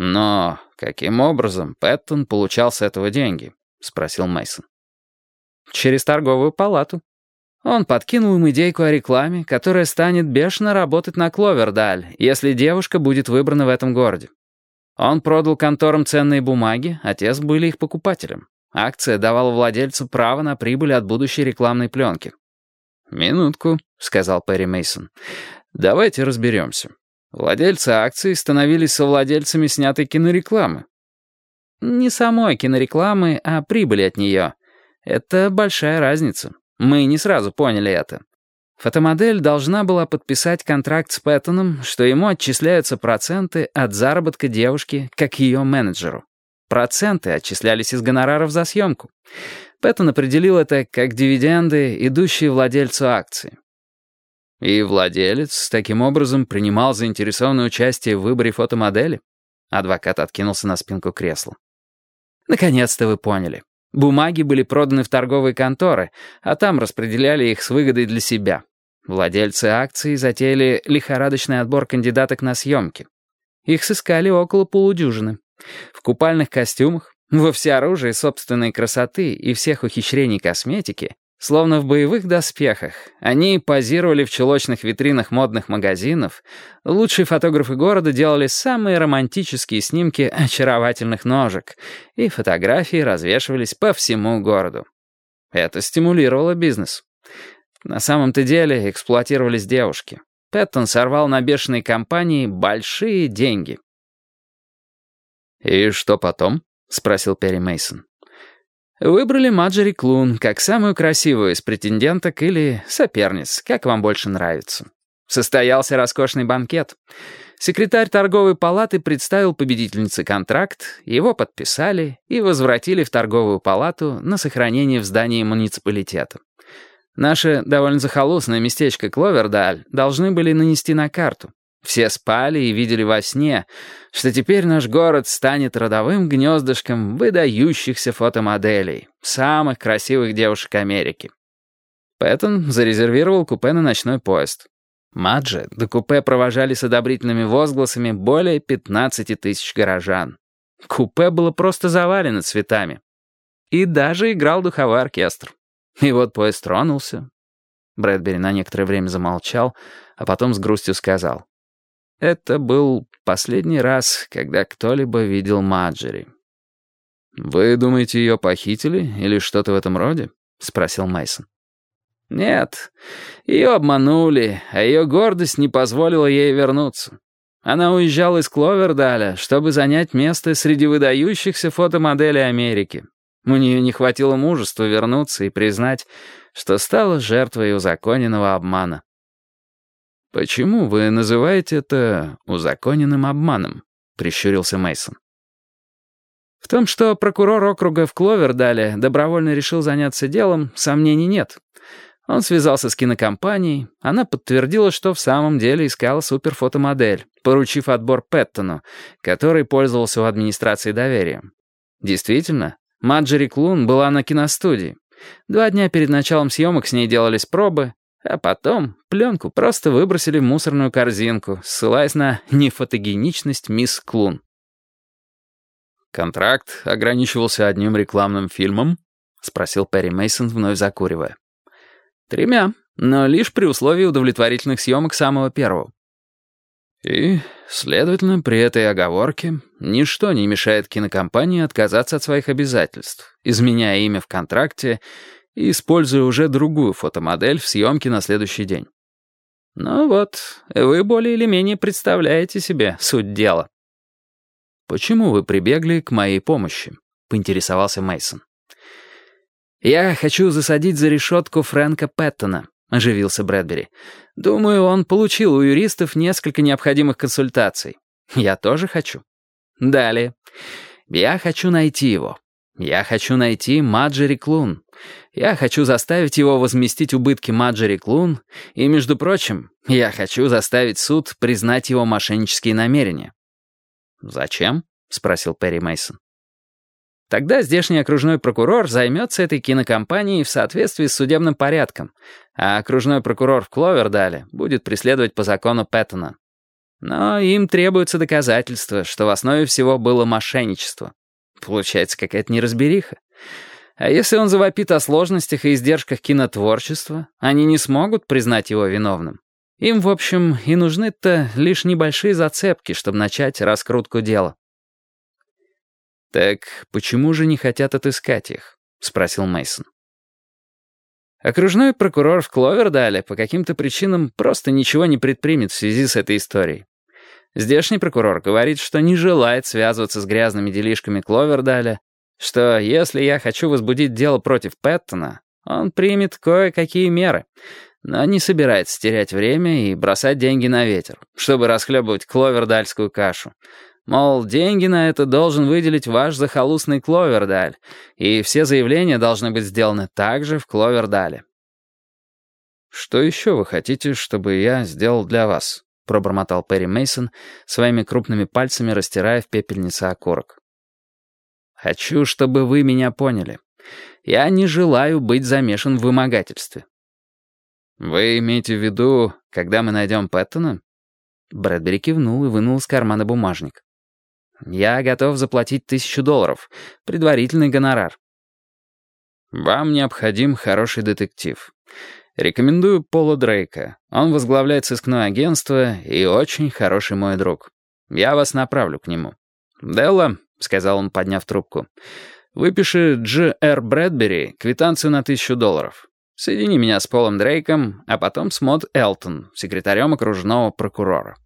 «Но каким образом Пэттон получал с этого деньги?» — спросил Мейсон. «Через торговую палату. Он подкинул им идейку о рекламе, которая станет бешено работать на Кловердаль, если девушка будет выбрана в этом городе. Он продал конторам ценные бумаги, а те были их покупателем. Акция давала владельцу право на прибыль от будущей рекламной пленки». «Минутку», — сказал Перри Мейсон. «Давайте разберемся. Владельцы акций становились совладельцами снятой кинорекламы». «Не самой кинорекламы, а прибыли от нее. Это большая разница. Мы не сразу поняли это. Фотомодель должна была подписать контракт с Пэттоном, что ему отчисляются проценты от заработка девушки, как ее менеджеру. Проценты отчислялись из гонораров за съемку. Пэттон определил это как дивиденды, идущие владельцу акции. И владелец таким образом принимал заинтересованное участие в выборе фотомодели? Адвокат откинулся на спинку кресла. Наконец-то вы поняли. Бумаги были проданы в торговые конторы, а там распределяли их с выгодой для себя. Владельцы акций затеяли лихорадочный отбор кандидаток на съемки. Их сыскали около полудюжины. В купальных костюмах, во всеоружии собственной красоты и всех ухищрений косметики, словно в боевых доспехах, они позировали в чулочных витринах модных магазинов, лучшие фотографы города делали самые романтические снимки очаровательных ножек, и фотографии развешивались по всему городу. Это стимулировало бизнес. На самом-то деле эксплуатировались девушки. Пэттон сорвал на бешеной кампании большие деньги. «И что потом?» — спросил Перри Мейсон. Выбрали Маджери Клун как самую красивую из претенденток или соперниц, как вам больше нравится. Состоялся роскошный банкет. Секретарь торговой палаты представил победительнице контракт, его подписали и возвратили в торговую палату на сохранение в здании муниципалитета. Наше довольно захолустное местечко Кловердаль должны были нанести на карту. Все спали и видели во сне, что теперь наш город станет родовым гнездышком выдающихся фотомоделей, самых красивых девушек Америки. Пэттон зарезервировал купе на ночной поезд. Мадже до купе провожали с одобрительными возгласами более 15 тысяч горожан. Купе было просто завалено цветами. И даже играл духовой оркестр. И вот поезд тронулся. Брэдбери на некоторое время замолчал, а потом с грустью сказал: «Это был последний раз, когда кто-либо видел Маджери». «Вы думаете, ее похитили или что-то в этом роде?» — спросил Мейсон. «Нет, ее обманули, а ее гордость не позволила ей вернуться. Она уезжала из Кловердаля, чтобы занять место среди выдающихся фотомоделей Америки. У нее не хватило мужества вернуться и признать, что стала жертвой узаконенного обмана». «Почему вы называете это узаконенным обманом?» — прищурился Мейсон. В том, что прокурор округа в Кловердале добровольно решил заняться делом, сомнений нет. Он связался с кинокомпанией, она подтвердила, что в самом деле искала суперфотомодель, поручив отбор Пэттону, который пользовался у администрации доверием. Действительно, Маджери Клун была на киностудии. 2 дня перед началом съемок с ней делались пробы, а потом пленку просто выбросили в мусорную корзинку, ссылаясь на нефотогеничность мисс Клун. «Контракт ограничивался одним рекламным фильмом?» — спросил Перри Мейсон, вновь закуривая. 3, но лишь при условии удовлетворительных съемок самого первого. И, следовательно, при этой оговорке ничто не мешает кинокомпании отказаться от своих обязательств, изменяя имя в контракте и используя уже другую фотомодель в съемке на следующий день. Ну вот, вы более или менее представляете себе суть дела. «Почему вы прибегли к моей помощи?» — поинтересовался Мейсон. «Я хочу засадить за решетку Фрэнка Пэттона», — оживился Брэдбери. «Думаю, он получил у юристов несколько необходимых консультаций. Я тоже хочу. Далее. Я хочу найти его. Я хочу найти Маджери Клун. Я хочу заставить его возместить убытки Маджери Клун. И, между прочим, я хочу заставить суд признать его мошеннические намерения». «Зачем?» — спросил Перри Мейсон. Тогда здешний окружной прокурор займется этой кинокомпанией в соответствии с судебным порядком, а окружной прокурор в Кловердале будет преследовать по закону Пэттона. Но им требуется доказательство, что в основе всего было мошенничество. Получается какая-то неразбериха. А если он завопит о сложностях и издержках кинотворчества, они не смогут признать его виновным. Им, в общем, и нужны-то лишь небольшие зацепки, чтобы начать раскрутку дела. «Так почему же не хотят отыскать их?» — спросил Мейсон. Окружной прокурор в Кловердале по каким-то причинам просто ничего не предпримет в связи с этой историей. Здешний прокурор говорит, что не желает связываться с грязными делишками Кловердаля, что если я хочу возбудить дело против Пэттона, он примет кое-какие меры, но не собирается терять время и бросать деньги на ветер, чтобы расхлебывать кловердальскую кашу. Мол, деньги на это должен выделить ваш захолустный Кловердаль, и все заявления должны быть сделаны также в Кловердале. «Что еще вы хотите, чтобы я сделал для вас?» — пробормотал Перри Мейсон, своими крупными пальцами растирая в пепельнице окурок. «Хочу, чтобы вы меня поняли. Я не желаю быть замешан в вымогательстве». «Вы имеете в виду, когда мы найдем Пэттона?» Брэдбери кивнул и вынул из кармана бумажник. «Я готов заплатить $1000, предварительный гонорар». «Вам необходим хороший детектив. Рекомендую Пола Дрейка. Он возглавляет сыскное агентство и очень хороший мой друг. Я вас направлю к нему. Делла, — сказал он, подняв трубку, — выпиши Дж.Р. Брэдбери квитанцию на $1000. Соедини меня с Полом Дрейком, а потом с Мод Элтон, секретарем окружного прокурора».